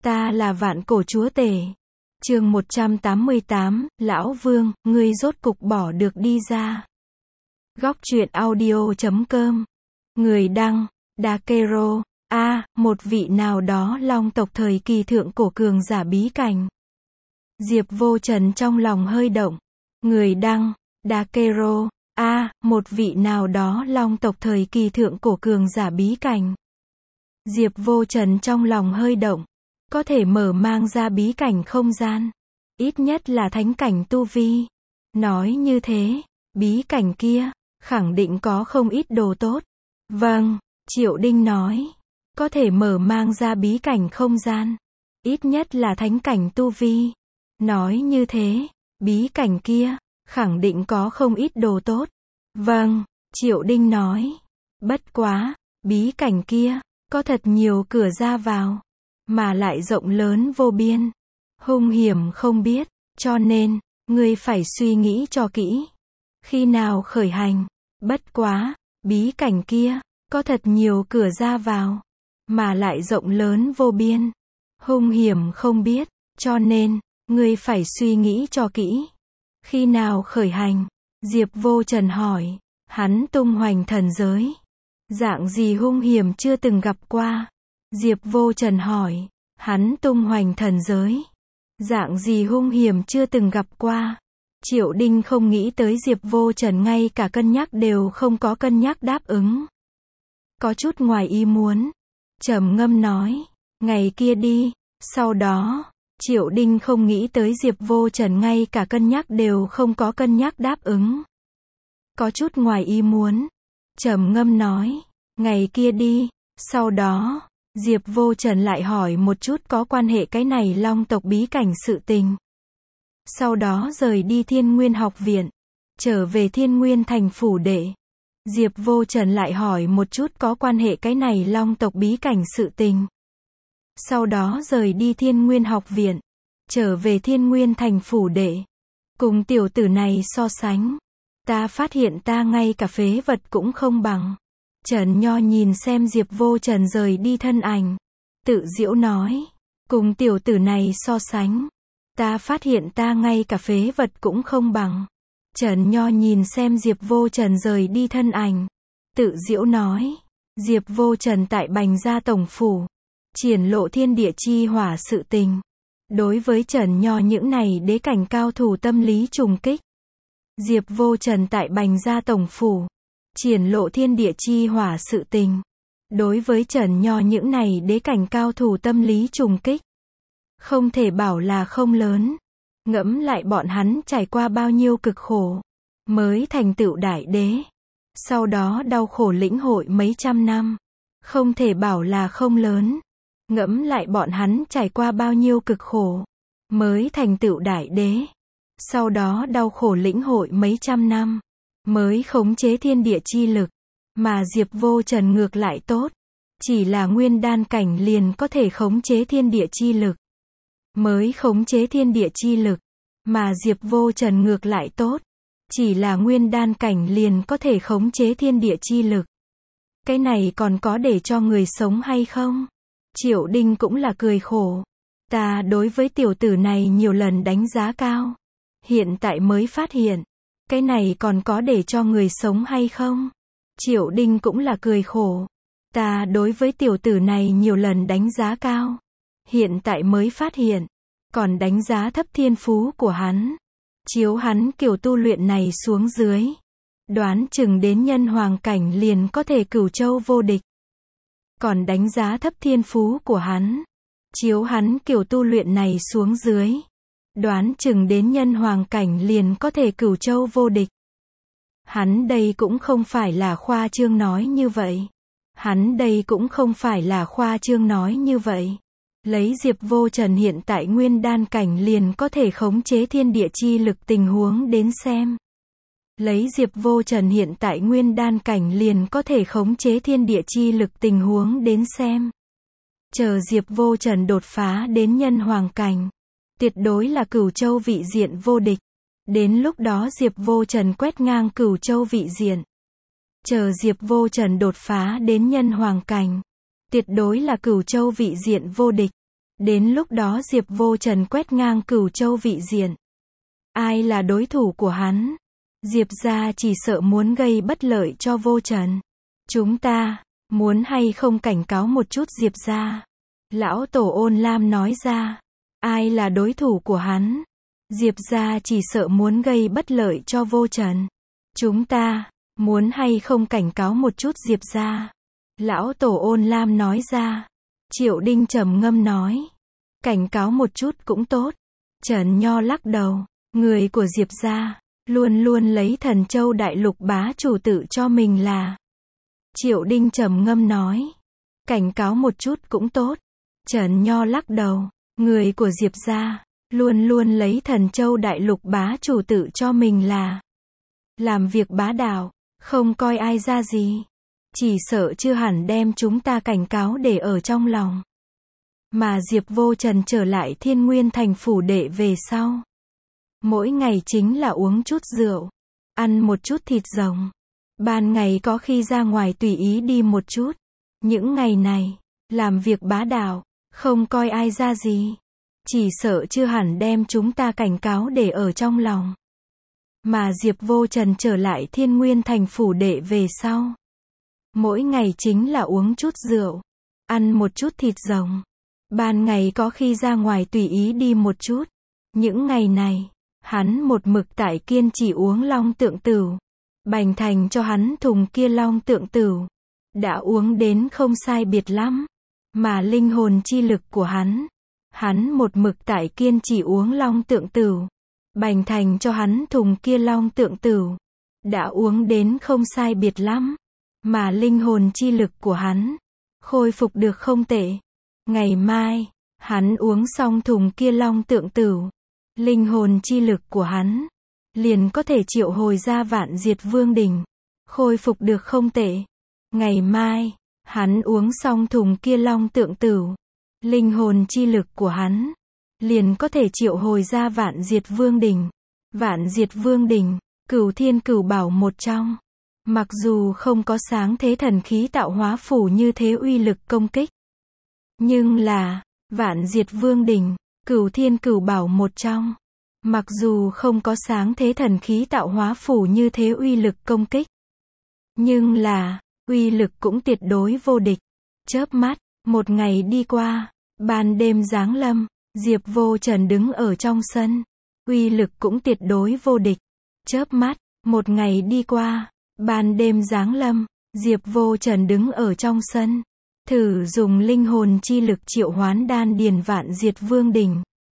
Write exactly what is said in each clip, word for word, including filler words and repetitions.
Ta là vạn cổ chúa tể. Chương một trăm tám mươi tám, Lão Vương, ngươi rốt cục bỏ được đi ra. Góc truyện audio chấm com. Người đăng, Dakero. A, à, một vị nào đó long tộc thời kỳ thượng cổ cường giả bí cảnh. Diệp Vô Trần trong lòng hơi động. Người đăng, Dakero. A, à, một vị nào đó long tộc thời kỳ thượng cổ cường giả bí cảnh. Diệp Vô Trần trong lòng hơi động. Có thể mở mang ra bí cảnh không gian. Ít nhất là thánh cảnh tu vi. Nói như thế, bí cảnh kia, khẳng định có không ít đồ tốt. Vâng, Triệu Đinh nói. Có thể mở mang ra bí cảnh không gian. Ít nhất là thánh cảnh tu vi. Nói như thế, bí cảnh kia, khẳng định có không ít đồ tốt. Vâng, Triệu Đinh nói. Bất quá, bí cảnh kia, có thật nhiều cửa ra vào. Mà lại rộng lớn vô biên. Hung hiểm không biết. Cho nên, ngươi phải suy nghĩ cho kỹ. Khi nào khởi hành. Bất quá, bí cảnh kia, có thật nhiều cửa ra vào. Mà lại rộng lớn vô biên. Hung hiểm không biết. Cho nên, ngươi phải suy nghĩ cho kỹ. Khi nào khởi hành. Diệp Vô Trần hỏi. Hắn tung hoành thần giới. Dạng gì hung hiểm chưa từng gặp qua. Diệp Vô Trần hỏi. Hắn tung hoành thần giới. Dạng gì hung hiểm chưa từng gặp qua. Triệu Đinh không nghĩ tới Diệp Vô Trần ngay cả cân nhắc đều không có cân nhắc đáp ứng. Có chút ngoài ý muốn. Trầm ngâm nói. Ngày kia đi. Sau đó, Triệu Đinh không nghĩ tới Diệp Vô Trần ngay cả cân nhắc đều không có cân nhắc đáp ứng. Có chút ngoài ý muốn. Trầm ngâm nói. Ngày kia đi. Sau đó, Diệp Vô Trần lại hỏi một chút có quan hệ cái này long tộc bí cảnh sự tình. Sau đó rời đi Thiên Nguyên học viện. Trở về Thiên Nguyên thành phủ đệ. Diệp Vô Trần lại hỏi một chút có quan hệ cái này long tộc bí cảnh sự tình. Sau đó rời đi Thiên Nguyên học viện. Trở về Thiên Nguyên thành phủ đệ. Cùng tiểu tử này so sánh. Ta phát hiện ta ngay cả phế vật cũng không bằng. Trần Nho nhìn xem Diệp Vô Trần rời đi thân ảnh. Tự giễu nói. Cùng tiểu tử này so sánh. Ta phát hiện ta ngay cả phế vật cũng không bằng. Trần Nho nhìn xem Diệp Vô Trần rời đi thân ảnh. Tự giễu nói. Diệp Vô Trần tại Bành Gia tổng phủ. Triển lộ thiên địa chi hỏa sự tình. Đối với Trần Nho những này đế cảnh cao thủ tâm lý trùng kích. Diệp Vô Trần tại Bành Gia tổng phủ. Triển lộ thiên địa chi hỏa sự tình. Đối với Trần Nho những này đế cảnh cao thủ tâm lý trùng kích. Không thể bảo là không lớn. Ngẫm lại bọn hắn trải qua bao nhiêu cực khổ. Mới thành tựu đại đế. Sau đó đau khổ lĩnh hội mấy trăm năm. Không thể bảo là không lớn. Ngẫm lại bọn hắn trải qua bao nhiêu cực khổ. Mới thành tựu đại đế. Sau đó đau khổ lĩnh hội mấy trăm năm. Mới khống chế thiên địa chi lực. Mà Diệp Vô Trần ngược lại tốt. Chỉ là nguyên đan cảnh liền có thể khống chế thiên địa chi lực. Mới khống chế thiên địa chi lực. Mà Diệp Vô Trần ngược lại tốt. Chỉ là nguyên đan cảnh liền có thể khống chế thiên địa chi lực. Cái này còn có để cho người sống hay không? Triệu Đinh cũng là cười khổ. Ta đối với tiểu tử này nhiều lần đánh giá cao. Hiện tại mới phát hiện. Cái này còn có để cho người sống hay không? Triệu Đinh cũng là cười khổ. Ta đối với tiểu tử này nhiều lần đánh giá cao. Hiện tại mới phát hiện. Còn đánh giá thấp thiên phú của hắn. Chiếu hắn kiểu tu luyện này xuống dưới. Đoán chừng đến nhân hoàng cảnh liền có thể cửu châu vô địch. Còn đánh giá thấp thiên phú của hắn. Chiếu hắn kiểu tu luyện này xuống dưới. Đoán chừng đến nhân hoàng cảnh liền có thể cửu châu vô địch. Hắn đây cũng không phải là khoa trương nói như vậy. Hắn đây cũng không phải là khoa trương nói như vậy. Lấy Diệp Vô Trần hiện tại nguyên đan cảnh liền có thể khống chế thiên địa chi lực tình huống đến xem. Lấy Diệp Vô Trần hiện tại nguyên đan cảnh liền có thể khống chế thiên địa chi lực tình huống đến xem. Chờ Diệp Vô Trần đột phá đến nhân hoàng cảnh. Tuyệt đối là cửu châu vị diện vô địch. Đến lúc đó Diệp Vô Trần quét ngang cửu châu vị diện. Chờ Diệp Vô Trần đột phá đến nhân hoàng cảnh. Tuyệt đối là cửu châu vị diện vô địch. Đến lúc đó Diệp Vô Trần quét ngang Cửu Châu vị diện. Ai là đối thủ của hắn? Diệp gia chỉ sợ muốn gây bất lợi cho Vô Trần. Chúng ta, muốn hay không cảnh cáo một chút Diệp gia? Lão tổ Ôn Lam nói ra. Ai là đối thủ của hắn? Diệp gia chỉ sợ muốn gây bất lợi cho Vô Trần. Chúng ta, muốn hay không cảnh cáo một chút Diệp gia? Lão tổ Ôn Lam nói ra. Triệu Đinh trầm ngâm nói. Cảnh cáo một chút cũng tốt. Trần Nho lắc đầu. Người của Diệp gia, luôn luôn lấy Thần Châu Đại Lục bá chủ tự cho mình là. Triệu Đinh trầm ngâm nói. Cảnh cáo một chút cũng tốt. Trần Nho lắc đầu. Người của Diệp gia, luôn luôn lấy Thần Châu Đại Lục bá chủ tự cho mình là. Làm việc bá đạo, không coi ai ra gì. Chỉ sợ chưa hẳn đem chúng ta cảnh cáo để ở trong lòng. Mà Diệp Vô Trần trở lại Thiên Nguyên Thành phủ đệ về sau. Mỗi ngày chính là uống chút rượu, ăn một chút thịt rồng. Ban ngày có khi ra ngoài tùy ý đi một chút. Những ngày này, làm việc bá đạo, không coi ai ra gì. Chỉ sợ chưa hẳn đem chúng ta cảnh cáo để ở trong lòng. Mà Diệp Vô Trần trở lại Thiên Nguyên Thành phủ đệ về sau. Mỗi ngày chính là uống chút rượu, ăn một chút thịt rồng. Ban ngày có khi ra ngoài tùy ý đi một chút. Những ngày này, hắn một mực tại kiên trì uống long tượng tửu. Bành thành cho hắn thùng kia long tượng tửu. Đã uống đến không sai biệt lắm. Mà linh hồn chi lực của hắn. Hắn một mực tại kiên trì uống long tượng tửu. Bành thành cho hắn thùng kia long tượng tửu. Đã uống đến không sai biệt lắm. Mà linh hồn chi lực của hắn. Khôi phục được không tệ. Ngày mai, hắn uống xong thùng kia long tượng tửu. Linh hồn chi lực của hắn. Liền có thể triệu hồi ra Vạn Diệt Vương Đỉnh. Khôi phục được không tệ. Ngày mai, hắn uống xong thùng kia long tượng tửu. Linh hồn chi lực của hắn. Liền có thể triệu hồi ra Vạn Diệt Vương Đỉnh. Vạn Diệt Vương Đỉnh, Cửu Thiên Cửu Bảo một trong. Mặc dù không có sáng thế thần khí tạo hóa phủ như thế uy lực công kích. Nhưng là, Vạn Diệt Vương Đỉnh, Cửu Thiên Cửu Bảo một trong. Mặc dù không có sáng thế thần khí tạo hóa phủ như thế uy lực công kích. Nhưng là, uy lực cũng tuyệt đối vô địch. Chớp mắt, một ngày đi qua, ban đêm giáng lâm, Diệp Vô Trần đứng ở trong sân. Uy lực cũng tuyệt đối vô địch. Chớp mắt, một ngày đi qua, ban đêm giáng lâm, Diệp Vô Trần đứng ở trong sân. Thử dùng linh hồn chi lực triệu hoán đan điền Vạn Diệt Vương Đỉnh.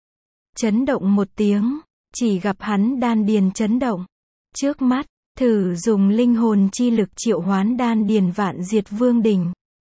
Chấn động một tiếng, chỉ gặp hắn đan điền chấn động. Trước mắt, thử dùng linh hồn chi lực triệu hoán đan điền Vạn Diệt Vương Đỉnh.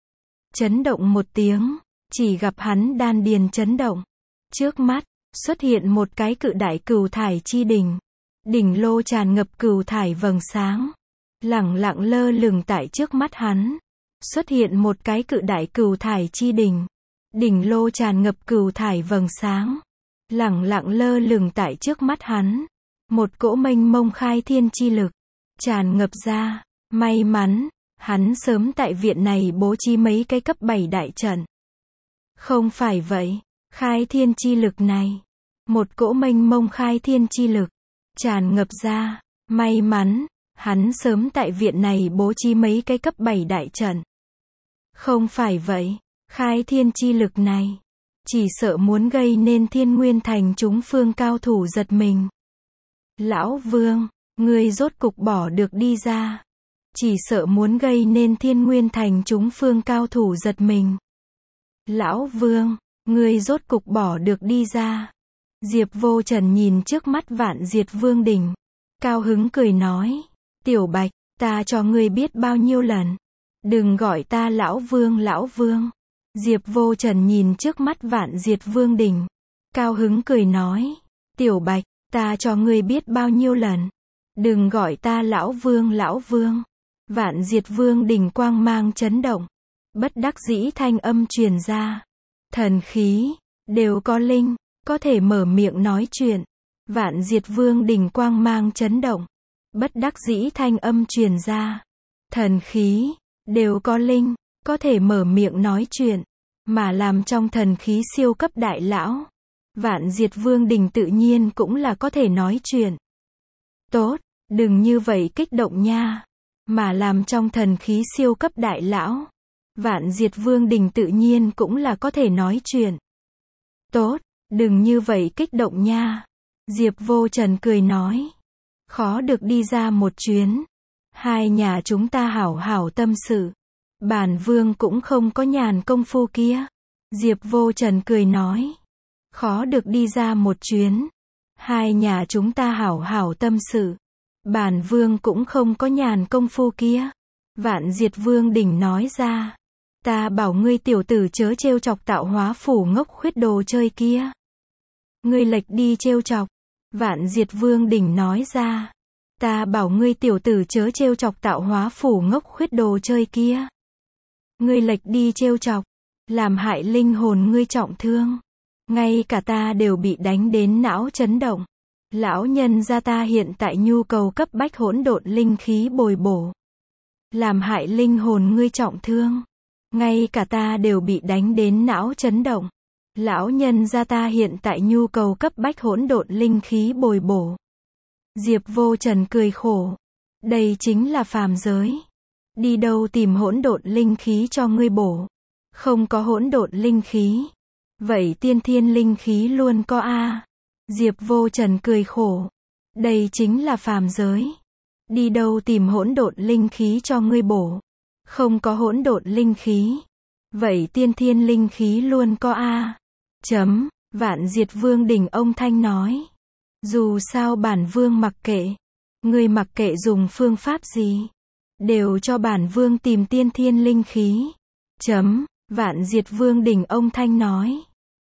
Chấn động một tiếng, chỉ gặp hắn đan điền chấn động. Trước mắt, xuất hiện một cái cự đại cửu thải chi đỉnh. Đỉnh lô tràn ngập cửu thải vầng sáng. Lẳng lặng lơ lửng tại trước mắt hắn. Xuất hiện một cái cự đại cửu thải chi đỉnh. Đỉnh lô tràn ngập cửu thải vầng sáng. Lẳng lặng lơ lửng tại trước mắt hắn. Một cỗ mênh mông khai thiên chi lực. Tràn ngập ra. May mắn, hắn sớm tại viện này bố trí mấy cái cấp bảy đại trận. Không phải vậy, khai thiên chi lực này. Một cỗ mênh mông khai thiên chi lực. Tràn ngập ra. May mắn, hắn sớm tại viện này bố trí mấy cái cấp bảy đại trận. Không phải vậy, khai thiên chi lực này. Chỉ sợ muốn gây nên Thiên Nguyên Thành chúng phương cao thủ giật mình. Lão Vương, ngươi rốt cục bỏ được đi ra. Chỉ sợ muốn gây nên Thiên Nguyên Thành chúng phương cao thủ giật mình. Lão Vương, ngươi rốt cục bỏ được đi ra. Diệp Vô Trần nhìn trước mắt Vạn Diệt Vương Đỉnh. Cao hứng cười nói. Tiểu Bạch, ta cho ngươi biết bao nhiêu lần. Đừng gọi ta Lão Vương Lão Vương. Diệp Vô Trần nhìn trước mắt Vạn Diệt Vương Đỉnh. Cao hứng cười nói. Tiểu Bạch, ta cho ngươi biết bao nhiêu lần. Đừng gọi ta Lão Vương Lão Vương. Vạn Diệt Vương Đỉnh quang mang chấn động. Bất đắc dĩ thanh âm truyền ra. Thần khí, đều có linh, có thể mở miệng nói chuyện. Vạn Diệt Vương Đỉnh quang mang chấn động. Bất đắc dĩ thanh âm truyền ra. Thần khí, đều có linh, có thể mở miệng nói chuyện. mà làm trong thần khí siêu cấp đại lão. Vạn Diệt Vương Đình tự nhiên cũng là có thể nói chuyện. Tốt, đừng như vậy kích động nha. Mà làm trong thần khí siêu cấp đại lão. Vạn Diệt Vương Đình tự nhiên cũng là có thể nói chuyện. Tốt, đừng như vậy kích động nha. Diệp Vô Trần cười nói. Khó được đi ra một chuyến. Hai nhà chúng ta hảo hảo tâm sự. Bản vương cũng không có nhàn công phu kia. Diệp Vô Trần cười nói. Khó được đi ra một chuyến. Hai nhà chúng ta hảo hảo tâm sự. Bản vương cũng không có nhàn công phu kia. Vạn Diệt Vương Đỉnh nói ra. Ta bảo ngươi tiểu tử chớ trêu chọc tạo hóa phủ ngốc khuyết đồ chơi kia. Ngươi lệch đi trêu chọc. Vạn Diệt Vương Đỉnh nói ra. Ta bảo ngươi tiểu tử chớ trêu chọc tạo hóa phủ ngốc khuyết đồ chơi kia. Ngươi lệch đi trêu chọc. Làm hại linh hồn ngươi trọng thương. Ngay cả ta đều bị đánh đến não chấn động. Lão nhân gia ta hiện tại nhu cầu cấp bách hỗn độn linh khí bồi bổ. Làm hại linh hồn ngươi trọng thương. Ngay cả ta đều bị đánh đến não chấn động. Lão nhân gia ta hiện tại nhu cầu cấp bách hỗn độn linh khí bồi bổ. Diệp Vô Trần cười khổ. Đây chính là phàm giới. Đi đâu tìm hỗn độn linh khí cho ngươi bổ. Không có hỗn độn linh khí. Vậy tiên thiên linh khí luôn có a. Diệp Vô Trần cười khổ. Đây chính là phàm giới. Đi đâu tìm hỗn độn linh khí cho ngươi bổ. Không có hỗn độn linh khí. Vậy tiên thiên linh khí luôn có a. Chấm, Vạn Diệt Vương Đỉnh ông Thanh nói. Dù sao bản vương mặc kệ. Ngươi mặc kệ dùng phương pháp gì. Đều cho bản vương tìm tiên thiên linh khí. Chấm, Vạn Diệt Vương Đỉnh ông Thanh nói.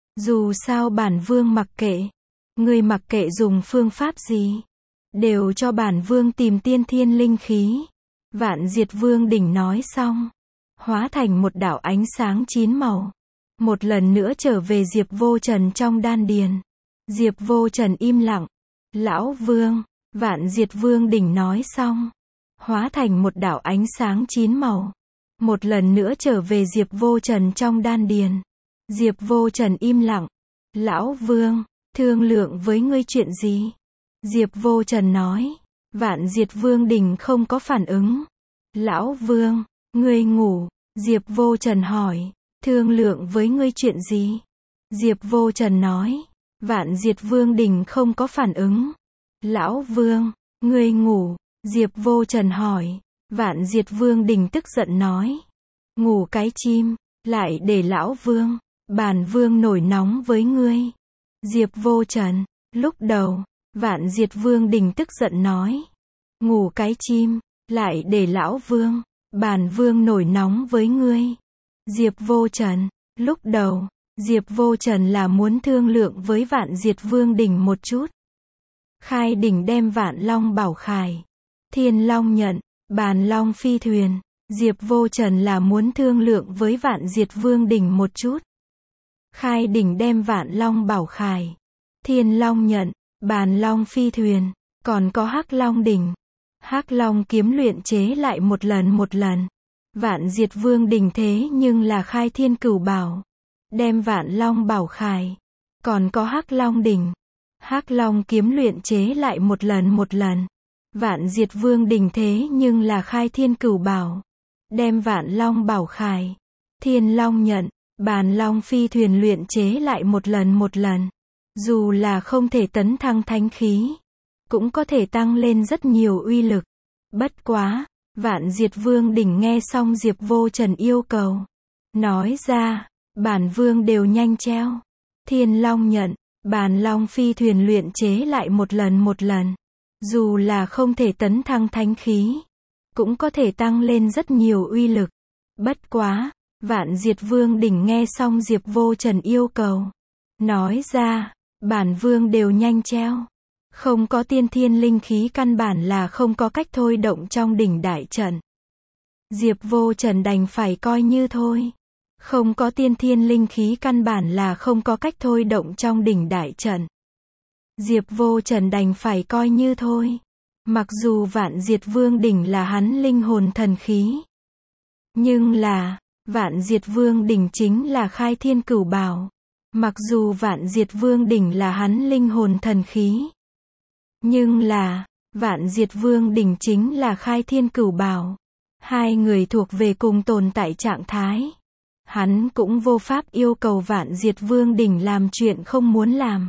Dù sao bản vương mặc kệ. Ngươi mặc kệ dùng phương pháp gì. Đều cho bản vương tìm tiên thiên linh khí. Vạn Diệt Vương Đỉnh nói xong. Hóa thành một đạo ánh sáng chín màu. Một lần nữa trở về Diệp Vô Trần trong đan điền. Diệp Vô Trần im lặng. Lão Vương. Vạn Diệt Vương Đỉnh nói xong. Hóa thành một đạo ánh sáng chín màu. Một lần nữa trở về Diệp Vô Trần trong đan điền. Diệp Vô Trần im lặng. Lão Vương. Thương lượng với ngươi chuyện gì? Diệp Vô Trần nói. Vạn Diệt Vương Đỉnh không có phản ứng. Lão Vương. Ngươi ngủ. Diệp Vô Trần hỏi. Thương lượng với ngươi chuyện gì? Diệp Vô Trần nói. Vạn Diệt Vương Đỉnh không có phản ứng. Lão Vương. Ngươi ngủ. Diệp Vô Trần hỏi. Vạn Diệt Vương Đỉnh tức giận nói. Ngủ cái chim. Lại để Lão Vương. Bản vương nổi nóng với ngươi. Diệp Vô Trần. Lúc đầu. Vạn Diệt Vương Đỉnh tức giận nói. Ngủ cái chim. Lại để Lão Vương. Bản vương nổi nóng với ngươi. Diệp Vô Trần. Lúc đầu. Diệp Vô Trần là muốn thương lượng với Vạn Diệt Vương Đỉnh một chút. Khai đỉnh đem Vạn Long Bảo Khải. Thiên Long nhận. Bàn Long phi thuyền. Diệp Vô Trần là muốn thương lượng với Vạn Diệt Vương Đỉnh một chút. Khai đỉnh đem Vạn Long Bảo Khải. Thiên Long nhận. Bàn Long phi thuyền. Còn có Hắc Long đỉnh. Hắc Long kiếm luyện chế lại một lần một lần. Vạn Diệt Vương Đỉnh thế nhưng là khai thiên cửu bảo. Đem Vạn Long Bảo Khải. Còn có Hắc Long đỉnh. Hắc Long kiếm luyện chế lại một lần một lần. Vạn Diệt Vương Đỉnh thế nhưng là khai thiên cửu bảo. Đem Vạn Long Bảo Khải. Thiên Long nhận. Bàn Long phi thuyền luyện chế lại một lần một lần. Dù là không thể tấn thăng thánh khí. Cũng có thể tăng lên rất nhiều uy lực. Bất quá. Vạn Diệt Vương Đỉnh nghe xong Diệp Vô Trần yêu cầu. Nói ra. Bản vương đều nhanh treo. Thiên Long nhận. Bàn Long phi thuyền luyện chế lại một lần một lần. Dù là không thể tấn thăng thánh khí. Cũng có thể tăng lên rất nhiều uy lực. Bất quá. Vạn Diệt Vương Đỉnh nghe xong Diệp Vô Trần yêu cầu. Nói ra. Bản vương đều nhanh treo. Không có tiên thiên linh khí căn bản là không có cách thôi động trong đỉnh đại trận. Diệp Vô Trần đành phải coi như thôi. Không có tiên thiên linh khí căn bản là không có cách thôi động trong đỉnh đại trận. Diệp Vô Trần đành phải coi như thôi. Mặc dù Vạn Diệt Vương Đỉnh là hắn linh hồn thần khí. Nhưng là, Vạn Diệt Vương Đỉnh chính là Khai Thiên Cửu Bảo. Mặc dù Vạn Diệt Vương Đỉnh là hắn linh hồn thần khí, nhưng là, Vạn Diệt Vương Đỉnh chính là Khai Thiên Cửu Bảo. Hai người thuộc về cùng tồn tại trạng thái. Hắn cũng vô pháp yêu cầu Vạn Diệt Vương Đỉnh làm chuyện không muốn làm.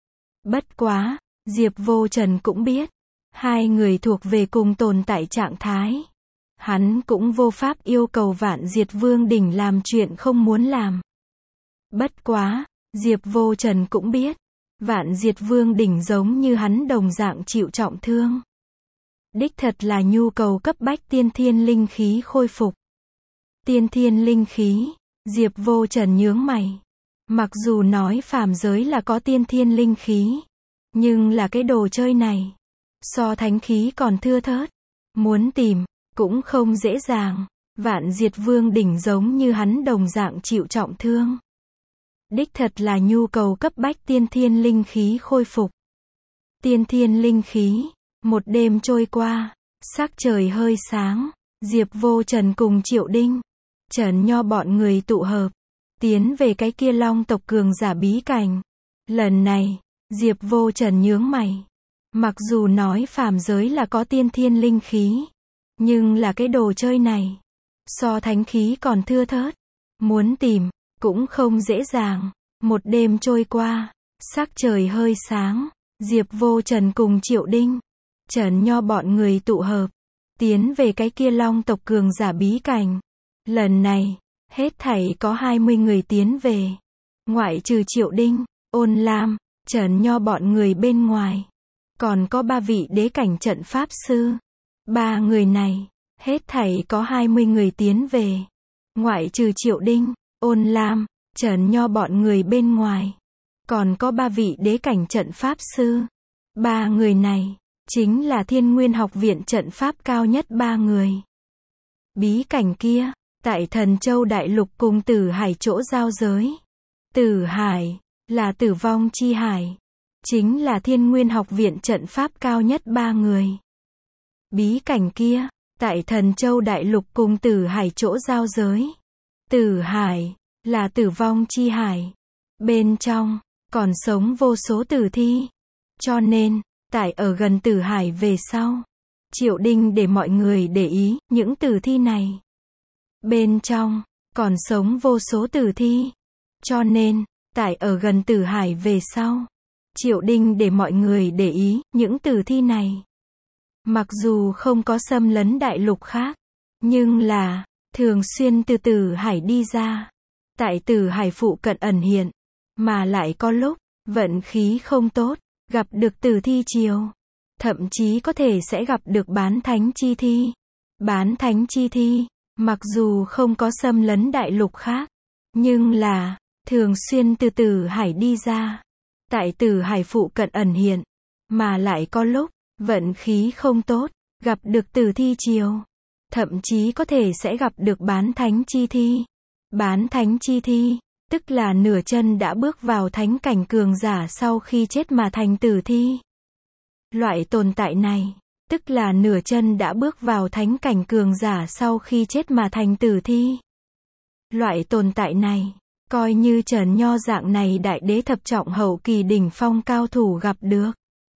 Bất quá, Diệp Vô Trần cũng biết, hai người thuộc về cùng tồn tại trạng thái. Hắn cũng vô pháp yêu cầu Vạn Diệt Vương Đỉnh làm chuyện không muốn làm. Bất quá, Diệp Vô Trần cũng biết, Vạn Diệt Vương Đỉnh giống như hắn đồng dạng chịu trọng thương. Đích thật là nhu cầu cấp bách tiên thiên linh khí khôi phục. Tiên thiên linh khí, Diệp Vô Trần nhướng mày. Mặc dù nói phàm giới là có tiên thiên linh khí, nhưng là cái đồ chơi này, so thánh khí còn thưa thớt. Muốn tìm, cũng không dễ dàng. Vạn Diệt Vương Đỉnh giống như hắn đồng dạng chịu trọng thương. Đích thật là nhu cầu cấp bách tiên thiên linh khí khôi phục. Tiên thiên linh khí, một đêm trôi qua, sắc trời hơi sáng, Diệp Vô Trần cùng Triệu Đinh, Trần Nho bọn người tụ hợp, tiến về cái kia Long tộc cường giả bí cảnh. Lần này, Diệp Vô Trần nhướng mày. Mặc dù nói phàm giới là có tiên thiên linh khí, nhưng là cái đồ chơi này, so thánh khí còn thưa thớt. Muốn tìm, cũng không dễ dàng. Một đêm trôi qua, sắc trời hơi sáng, Diệp Vô Trần cùng Triệu Đinh, Trần Nho bọn người tụ hợp, tiến về cái kia Long tộc cường giả bí cảnh. Lần này, hết thảy có hai mươi người tiến về. Ngoại trừ Triệu Đinh, Ôn Lam, Trần Nho bọn người bên ngoài, còn có ba vị đế cảnh trận pháp sư. Ba người này, hết thảy có hai mươi người tiến về. Ngoại trừ Triệu Đinh, Ôn Lam, Trần Nho bọn người bên ngoài, còn có ba vị đế cảnh trận pháp sư. Ba người này, chính là Thiên Nguyên học viện trận pháp cao nhất ba người. Bí cảnh kia, tại Thần Châu Đại Lục cùng Tử Hải chỗ giao giới. Tử Hải, là tử vong chi hải, chính là Thiên Nguyên học viện trận pháp cao nhất ba người. Bí cảnh kia, tại Thần Châu Đại Lục cùng Tử Hải chỗ giao giới. Tử Hải, là tử vong chi hải. Bên trong, còn sống vô số tử thi. Cho nên, tại ở gần Tử Hải về sau, Triệu Đinh để mọi người để ý, những tử thi này. Bên trong, còn sống vô số tử thi. Cho nên, tại ở gần Tử Hải về sau, Triệu Đinh để mọi người để ý, những tử thi này. Mặc dù không có xâm lấn đại lục khác, nhưng là, thường xuyên từ Tử Hải đi ra. Tại Tử Hải phụ cận ẩn hiện, mà lại có lúc, vận khí không tốt, gặp được tử thi triều. Thậm chí có thể sẽ gặp được bán thánh chi thi. Bán thánh chi thi, mặc dù không có xâm lấn đại lục khác, nhưng là, thường xuyên từ Tử Hải đi ra. Tại Tử Hải phụ cận ẩn hiện, mà lại có lúc, vận khí không tốt, gặp được tử thi triều. Thậm chí có thể sẽ gặp được bán thánh chi thi. Bán thánh chi thi, tức là nửa chân đã bước vào thánh cảnh cường giả sau khi chết mà thành tử thi. Loại tồn tại này, tức là nửa chân đã bước vào thánh cảnh cường giả sau khi chết mà thành tử thi. Loại tồn tại này, coi như Trần Nho dạng này đại đế thập trọng hậu kỳ đỉnh phong cao thủ gặp được,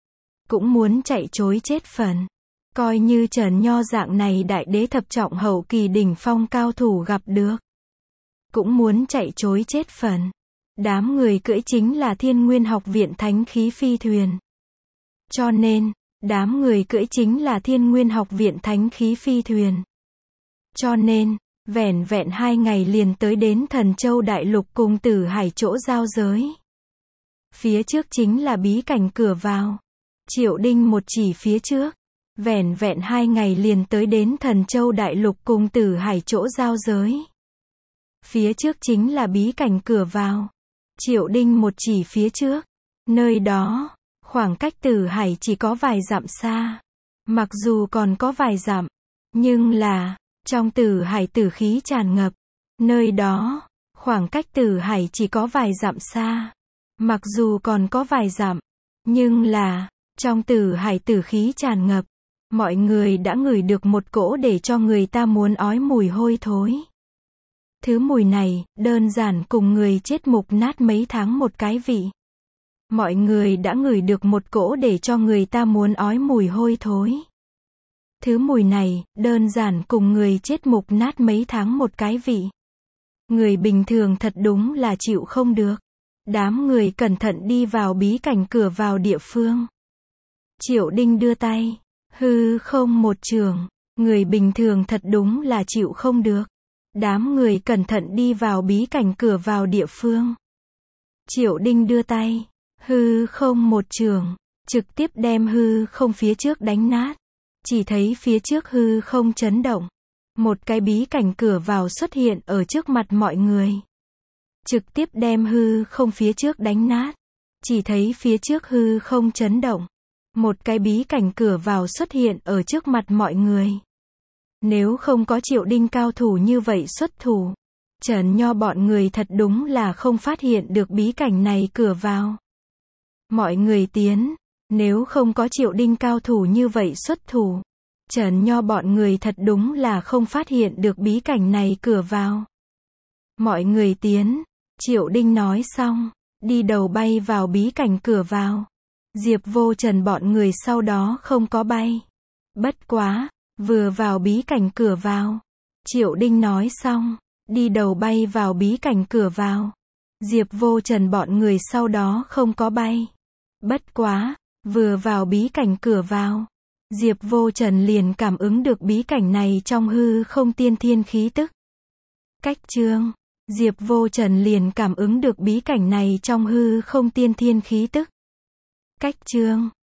cũng muốn chạy trối chết phần. Coi như Trần Nho dạng này đại đế thập trọng hậu kỳ đỉnh phong cao thủ gặp được, cũng muốn chạy trối chết phần. Đám người cưỡi chính là Thiên Nguyên học viện thánh khí phi thuyền. Cho nên, đám người cưỡi chính là Thiên Nguyên học viện thánh khí phi thuyền. Cho nên, vẻn vẹn hai ngày liền tới đến Thần Châu Đại Lục cùng Tử Hải chỗ giao giới. Phía trước chính là bí cảnh cửa vào. Triệu Đinh một chỉ phía trước. Vẻn vẹn hai ngày liền tới đến Thần Châu Đại Lục cùng Tử Hải chỗ giao giới. Phía trước chính là bí cảnh cửa vào. Triệu Đinh một chỉ phía trước. Nơi đó, khoảng cách Tử Hải chỉ có vài dặm xa. Mặc dù còn có vài dặm, nhưng là, trong Tử Hải tử khí tràn ngập. Nơi đó, khoảng cách Tử Hải chỉ có vài dặm xa. Mặc dù còn có vài dặm, nhưng là, trong Tử Hải tử khí tràn ngập. Mọi người đã ngửi được một cỗ để cho người ta muốn ói mùi hôi thối. Thứ mùi này, đơn giản cùng người chết mục nát mấy tháng một cái vị. Mọi người đã ngửi được một cỗ để cho người ta muốn ói mùi hôi thối. Thứ mùi này, đơn giản cùng người chết mục nát mấy tháng một cái vị. Người bình thường thật đúng là chịu không được. Đám người cẩn thận đi vào bí cảnh cửa vào địa phương. Triệu Đinh đưa tay. Hư không một trường. Người bình thường thật đúng là chịu không được. Đám người cẩn thận đi vào bí cảnh cửa vào địa phương. Triệu Đinh đưa tay. Hư không một trường. Trực tiếp đem hư không phía trước đánh nát. Chỉ thấy phía trước hư không chấn động. Một cái bí cảnh cửa vào xuất hiện ở trước mặt mọi người. Trực tiếp đem hư không phía trước đánh nát. Chỉ thấy phía trước hư không chấn động. Một cái bí cảnh cửa vào xuất hiện ở trước mặt mọi người. Nếu không có Triệu Đinh cao thủ như vậy xuất thủ, Trần Nho bọn người thật đúng là không phát hiện được bí cảnh này cửa vào. Mọi người tiến. Nếu không có Triệu Đinh cao thủ như vậy xuất thủ, Trần Nho bọn người thật đúng là không phát hiện được bí cảnh này cửa vào. Mọi người tiến. Triệu Đinh nói xong, đi đầu bay vào bí cảnh cửa vào. Diệp Vô Trần bọn người sau đó không có bay. Bất quá, vừa vào bí cảnh cửa vào. Triệu Đinh nói xong, đi đầu bay vào bí cảnh cửa vào. Diệp Vô Trần bọn người sau đó không có bay. Bất quá, vừa vào bí cảnh cửa vào. Diệp Vô Trần liền cảm ứng được bí cảnh này trong hư không tiên thiên khí tức. Cách chương. Diệp Vô Trần liền cảm ứng được bí cảnh này trong hư không tiên thiên khí tức. Cách chương.